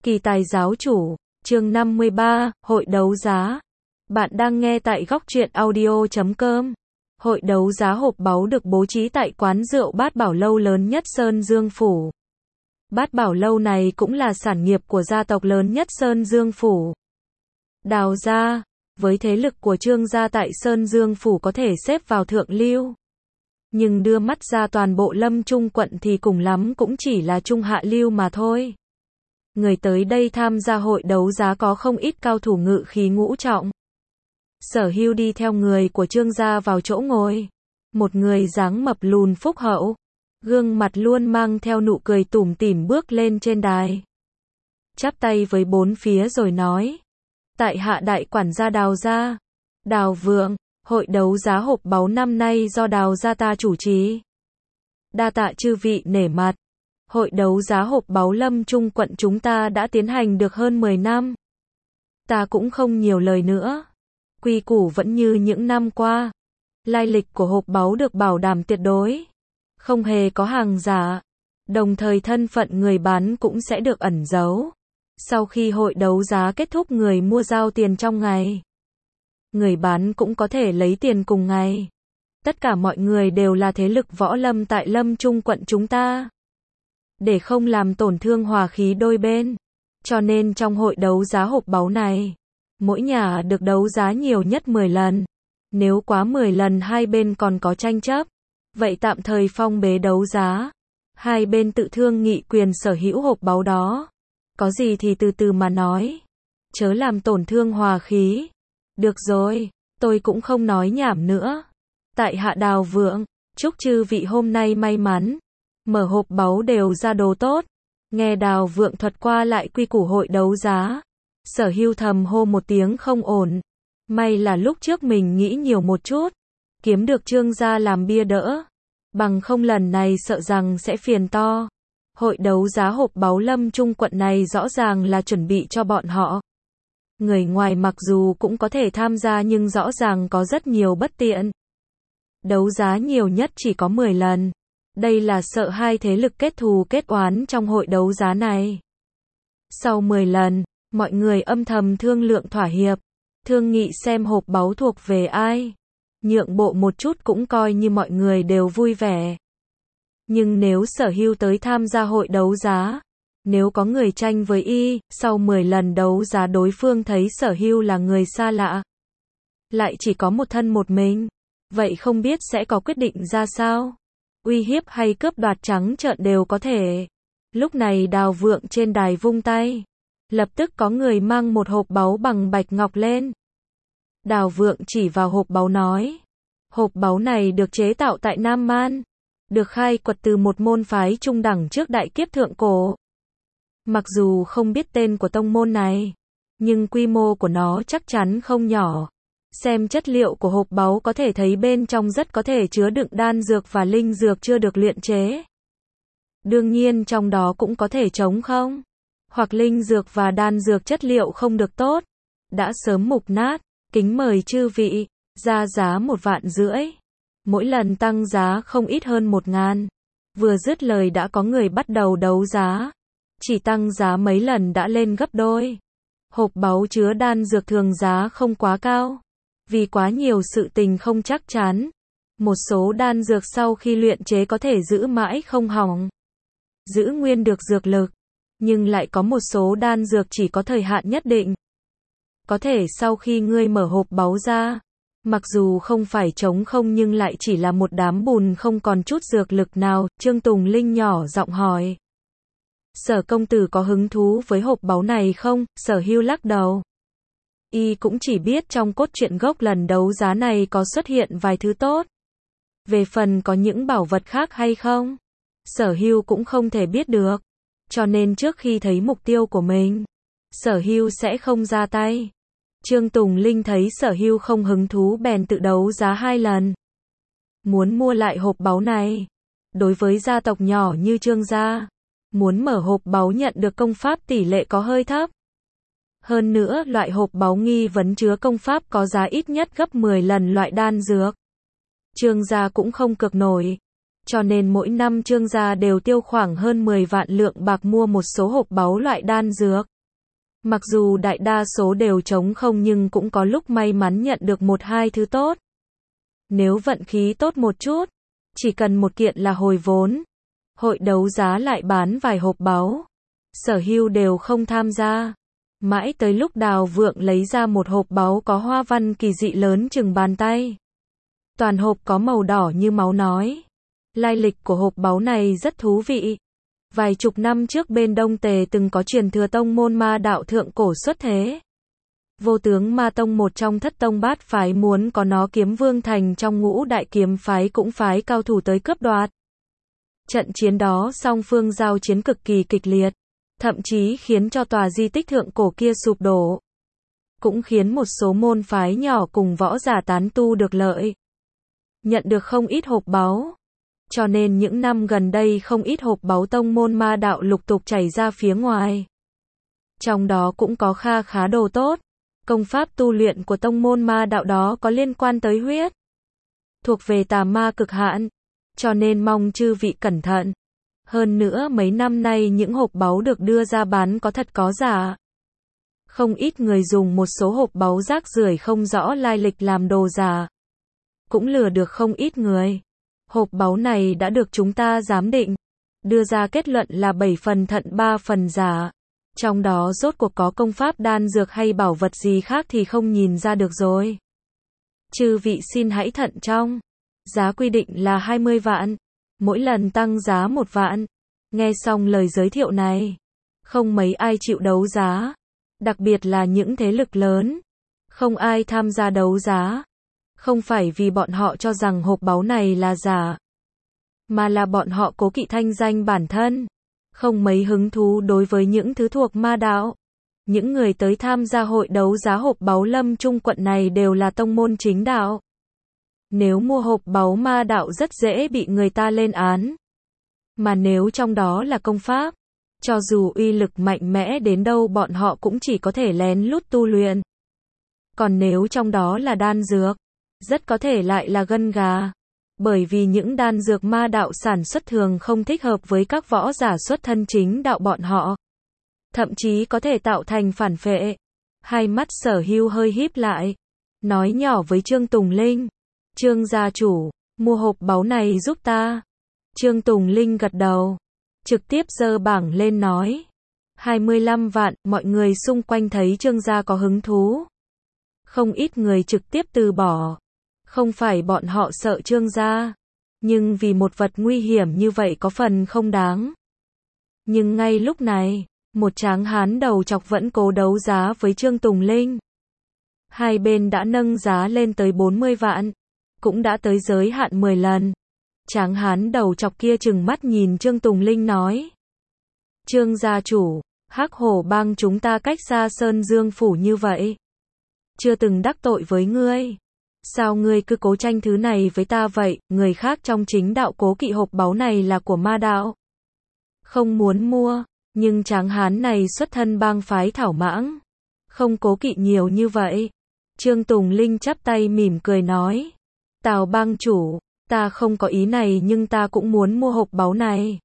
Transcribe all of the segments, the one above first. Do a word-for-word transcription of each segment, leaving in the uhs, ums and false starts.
Kỳ tài giáo chủ, chương năm mươi ba, hội đấu giá. Bạn đang nghe tại góc truyện audio chấm com. Hội đấu giá hộp báu được bố trí tại quán rượu Bát Bảo Lâu lớn nhất Sơn Dương Phủ. Bát Bảo Lâu này cũng là sản nghiệp của gia tộc lớn nhất Sơn Dương Phủ. Đào gia, với thế lực của Trương gia tại Sơn Dương Phủ có thể xếp vào thượng lưu. Nhưng đưa mắt ra toàn bộ Lâm Trung quận thì cùng lắm cũng chỉ là trung hạ lưu mà thôi. Người tới đây tham gia hội đấu giá có không ít cao thủ ngự khí ngũ trọng. Sở Hưu đi theo người của Trương gia vào chỗ ngồi. Một người dáng mập lùn phúc hậu, gương mặt luôn mang theo nụ cười tủm tỉm bước lên trên đài. Chắp tay với bốn phía rồi nói: tại hạ đại quản gia Đào gia, Đào Vượng, hội đấu giá hộp báu năm nay do Đào gia ta chủ trì. Đa tạ chư vị nể mặt. Hội đấu giá hộp báu Lâm Trung quận chúng ta đã tiến hành được hơn mười năm. Ta cũng không nhiều lời nữa. Quy củ vẫn như những năm qua. Lai lịch của hộp báu được bảo đảm tuyệt đối. Không hề có hàng giả. Đồng thời thân phận người bán cũng sẽ được ẩn giấu. Sau khi hội đấu giá kết thúc người mua giao tiền trong ngày. Người bán cũng có thể lấy tiền cùng ngày. Tất cả mọi người đều là thế lực võ lâm tại Lâm Trung quận chúng ta. Để không làm tổn thương hòa khí đôi bên. Cho nên trong hội đấu giá hộp báu này, mỗi nhà được đấu giá nhiều nhất mười lần. Nếu quá mười lần hai bên còn có tranh chấp, vậy tạm thời phong bế đấu giá. Hai bên tự thương nghị quyền sở hữu hộp báu đó. Có gì thì từ từ mà nói. Chớ làm tổn thương hòa khí. Được rồi, tôi cũng không nói nhảm nữa. Tại hạ Đào Vượng, chúc chư vị hôm nay may mắn. Mở hộp báu đều ra đồ tốt. Nghe Đào Vượng thuật qua lại quy củ hội đấu giá. Sở Hưu thầm hô một tiếng không ổn. May là lúc trước mình nghĩ nhiều một chút. Kiếm được Trương gia làm bia đỡ. Bằng không lần này sợ rằng sẽ phiền to. Hội đấu giá hộp báu Lâm Trung quận này rõ ràng là chuẩn bị cho bọn họ. Người ngoài mặc dù cũng có thể tham gia nhưng rõ ràng có rất nhiều bất tiện. Đấu giá nhiều nhất chỉ có mười lần. Đây là sợ hai thế lực kết thù kết oán trong hội đấu giá này. Sau mười lần, mọi người âm thầm thương lượng thỏa hiệp, thương nghị xem hộp báu thuộc về ai. Nhượng bộ một chút cũng coi như mọi người đều vui vẻ. Nhưng nếu Sở Hưu tới tham gia hội đấu giá, nếu có người tranh với y, sau mười lần đấu giá đối phương thấy Sở Hưu là người xa lạ, lại chỉ có một thân một mình, vậy không biết sẽ có quyết định ra sao? Uy hiếp hay cướp đoạt trắng trợn đều có thể. Lúc này Đào Vượng trên đài vung tay. Lập tức có người mang một hộp báu bằng bạch ngọc lên. Đào Vượng chỉ vào hộp báu nói. Hộp báu này được chế tạo tại Nam Man. Được khai quật từ một môn phái trung đẳng trước đại kiếp thượng cổ. Mặc dù không biết tên của tông môn này, nhưng quy mô của nó chắc chắn không nhỏ. Xem chất liệu của hộp báu có thể thấy bên trong rất có thể chứa đựng đan dược và linh dược chưa được luyện chế. Đương nhiên trong đó cũng có thể trống không, hoặc linh dược và đan dược chất liệu không được tốt, đã sớm mục nát. Kính mời chư vị, ra giá một vạn rưỡi. Mỗi lần tăng giá không ít hơn một ngàn. Vừa dứt lời đã có người bắt đầu đấu giá. Chỉ tăng giá mấy lần đã lên gấp đôi. Hộp báu chứa đan dược thường giá không quá cao. Vì quá nhiều sự tình không chắc chắn. Một số đan dược sau khi luyện chế có thể giữ mãi không hỏng. Giữ nguyên được dược lực. Nhưng lại có một số đan dược chỉ có thời hạn nhất định. Có thể sau khi ngươi mở hộp báu ra, mặc dù không phải trống không nhưng lại chỉ là một đám bùn không còn chút dược lực nào. Trương Tùng Linh nhỏ giọng hỏi. Sở công tử có hứng thú với hộp báu này không? Sở Hưu lắc đầu. Y cũng chỉ biết trong cốt truyện gốc lần đấu giá này có xuất hiện vài thứ tốt. Về phần có những bảo vật khác hay không, Sở Hưu cũng không thể biết được. Cho nên trước khi thấy mục tiêu của mình, Sở Hưu sẽ không ra tay. Trương Tùng Linh thấy Sở Hưu không hứng thú bèn tự đấu giá hai lần. Muốn mua lại hộp báu này, đối với gia tộc nhỏ như Trương gia, muốn mở hộp báu nhận được công pháp tỷ lệ có hơi thấp. Hơn nữa, loại hộp báu nghi vấn chứa công pháp có giá ít nhất gấp mười lần loại đan dược. Trương gia cũng không cược nổi. Cho nên mỗi năm Trương gia đều tiêu khoảng hơn mười vạn lượng bạc mua một số hộp báu loại đan dược. Mặc dù đại đa số đều trống không nhưng cũng có lúc may mắn nhận được một hai thứ tốt. Nếu vận khí tốt một chút, chỉ cần một kiện là hồi vốn. Hội đấu giá lại bán vài hộp báu. Sở Hưu đều không tham gia. Mãi tới lúc Đào Vượng lấy ra một hộp báu có hoa văn kỳ dị lớn chừng bàn tay. Toàn hộp có màu đỏ như máu nói. Lai lịch của hộp báu này rất thú vị. Vài chục năm trước bên Đông Tề từng có truyền thừa tông môn ma đạo thượng cổ xuất thế. Vô tướng ma tông một trong thất tông bát phái muốn có nó kiếm vương thành trong ngũ đại kiếm phái cũng phái cao thủ tới cướp đoạt. Trận chiến đó song phương giao chiến cực kỳ kịch liệt. Thậm chí khiến cho tòa di tích thượng cổ kia sụp đổ. Cũng khiến một số môn phái nhỏ cùng võ giả tán tu được lợi. Nhận được không ít hộp báu. Cho nên những năm gần đây không ít hộp báu tông môn ma đạo lục tục chảy ra phía ngoài. Trong đó cũng có kha khá đồ tốt. Công pháp tu luyện của tông môn ma đạo đó có liên quan tới huyết. Thuộc về tà ma cực hạn. Cho nên mong chư vị cẩn thận. Hơn nữa mấy năm nay những hộp báu được đưa ra bán có thật có giả. Không ít người dùng một số hộp báu rác rưởi không rõ lai lịch làm đồ giả. Cũng lừa được không ít người. Hộp báu này đã được chúng ta giám định. Đưa ra kết luận là bảy phần thật ba phần giả. Trong đó rốt cuộc có công pháp đan dược hay bảo vật gì khác thì không nhìn ra được rồi. Chư vị xin hãy thận trọng. Giá quy định là hai mươi vạn. Mỗi lần tăng giá một vạn. Nghe xong lời giới thiệu này, không mấy ai chịu đấu giá. Đặc biệt là những thế lực lớn. Không ai tham gia đấu giá. Không phải vì bọn họ cho rằng hộp báu này là giả. Mà là bọn họ cố kỵ thanh danh bản thân. Không mấy hứng thú đối với những thứ thuộc ma đạo. Những người tới tham gia hội đấu giá hộp báu Lâm Trung quận này đều là tông môn chính đạo. Nếu mua hộp báu ma đạo rất dễ bị người ta lên án. Mà nếu trong đó là công pháp, cho dù uy lực mạnh mẽ đến đâu bọn họ cũng chỉ có thể lén lút tu luyện. Còn nếu trong đó là đan dược, rất có thể lại là gân gà. Bởi vì những đan dược ma đạo sản xuất thường không thích hợp với các võ giả xuất thân chính đạo bọn họ. Thậm chí có thể tạo thành phản phệ. Hai mắt Sở Hưu hơi híp lại. Nói nhỏ với Trương Tùng Linh. Trương gia chủ, mua hộp báu này giúp ta. Trương Tùng Linh gật đầu. Trực tiếp giơ bảng lên nói. hai mươi lăm vạn, mọi người xung quanh thấy Trương gia có hứng thú. Không ít người trực tiếp từ bỏ. Không phải bọn họ sợ Trương gia. Nhưng vì một vật nguy hiểm như vậy có phần không đáng. Nhưng ngay lúc này, một tráng hán đầu chọc vẫn cố đấu giá với Trương Tùng Linh. Hai bên đã nâng giá lên tới bốn mươi vạn. Cũng đã tới giới hạn mười lần. Tráng hán đầu chọc kia trừng mắt nhìn Trương Tùng Linh nói. Trương gia chủ, Hắc Hổ bang chúng ta cách xa Sơn Dương phủ như vậy. Chưa từng đắc tội với ngươi. Sao ngươi cứ cố tranh thứ này với ta vậy? Người khác trong chính đạo cố kỵ hộp báu này là của ma đạo. Không muốn mua, nhưng tráng hán này xuất thân bang phái thảo mãng. Không cố kỵ nhiều như vậy. Trương Tùng Linh chắp tay mỉm cười nói. Tào bang chủ, ta không có ý này nhưng ta cũng muốn mua hộp báu này.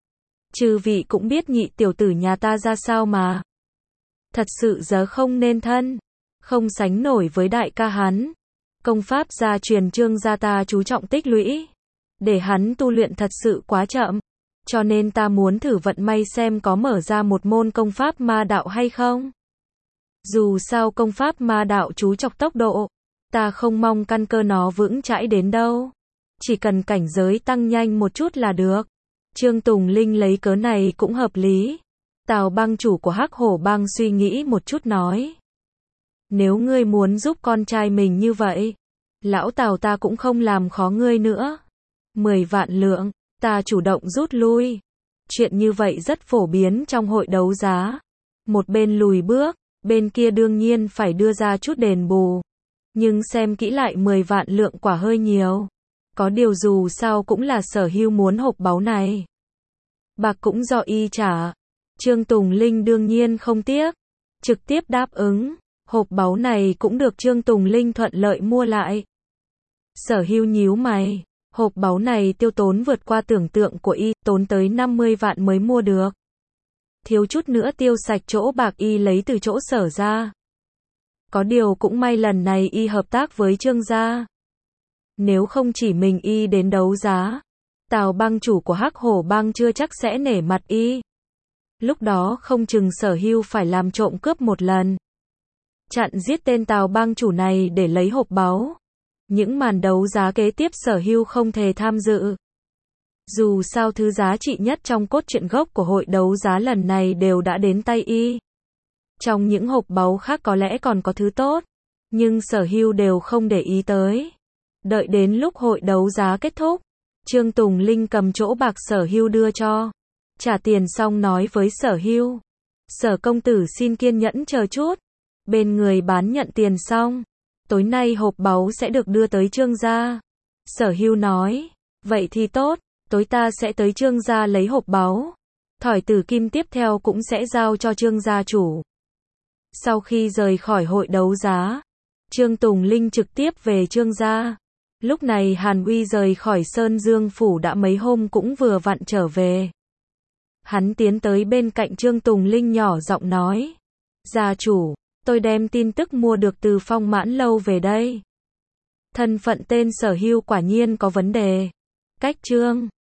Chư vị cũng biết nhị tiểu tử nhà ta ra sao mà. Thật sự giờ không nên thân. Không sánh nổi với đại ca hắn. Công pháp gia truyền Trương gia ta chú trọng tích lũy. Để hắn tu luyện thật sự quá chậm. Cho nên ta muốn thử vận may xem có mở ra một môn công pháp ma đạo hay không. Dù sao công pháp ma đạo chú trọng tốc độ. Ta không mong căn cơ nó vững chãi đến đâu. Chỉ cần cảnh giới tăng nhanh một chút là được. Trương Tùng Linh lấy cớ này cũng hợp lý. Tào bang chủ của Hắc Hổ bang suy nghĩ một chút nói. Nếu ngươi muốn giúp con trai mình như vậy, lão Tào ta cũng không làm khó ngươi nữa. Mười vạn lượng, ta chủ động rút lui. Chuyện như vậy rất phổ biến trong hội đấu giá. Một bên lùi bước, bên kia đương nhiên phải đưa ra chút đền bù. Nhưng xem kỹ lại mười vạn lượng quả hơi nhiều. Có điều dù sao cũng là Sở Hưu muốn hộp báu này. Bạc cũng do y trả. Trương Tùng Linh đương nhiên không tiếc. Trực tiếp đáp ứng. Hộp báu này cũng được Trương Tùng Linh thuận lợi mua lại. Sở Hưu nhíu mày. Hộp báu này tiêu tốn vượt qua tưởng tượng của y, tốn tới năm mươi vạn mới mua được. thiếu chút nữa tiêu sạch chỗ bạc y lấy từ chỗ Sở ra. Có điều cũng may lần này y hợp tác với Trương gia. Nếu không chỉ mình y đến đấu giá, Tào bang chủ của Hắc Hổ bang chưa chắc sẽ nể mặt y. Lúc đó không chừng Sở Hưu phải làm trộm cướp một lần. Chặn giết tên Tào bang chủ này để lấy hộp báu. Những màn đấu giá kế tiếp Sở Hưu không thể tham dự. Dù sao thứ giá trị nhất trong cốt truyện gốc của hội đấu giá lần này đều đã đến tay y. Trong những hộp báu khác có lẽ còn có thứ tốt, nhưng Sở Hưu đều không để ý tới. Đợi đến lúc hội đấu giá kết thúc, Trương Tùng Linh cầm chỗ bạc Sở Hưu đưa cho. Trả tiền xong nói với Sở Hưu, Sở công tử xin kiên nhẫn chờ chút. Bên người bán nhận tiền xong, tối nay hộp báu sẽ được đưa tới Trương gia. Sở Hưu nói, vậy thì tốt, tối ta sẽ tới Trương gia lấy hộp báu. Thỏi tử kim tiếp theo cũng sẽ giao cho Trương gia chủ. Sau khi rời khỏi hội đấu giá, Trương Tùng Linh trực tiếp về Trương gia. Lúc này Hàn Uy rời khỏi Sơn Dương Phủ đã mấy hôm cũng vừa vặn trở về. Hắn tiến tới bên cạnh Trương Tùng Linh nhỏ giọng nói, gia chủ, tôi đem tin tức mua được từ Phong Mãn Lâu về đây. Thân phận tên Sở Hưu quả nhiên có vấn đề. Cách Trương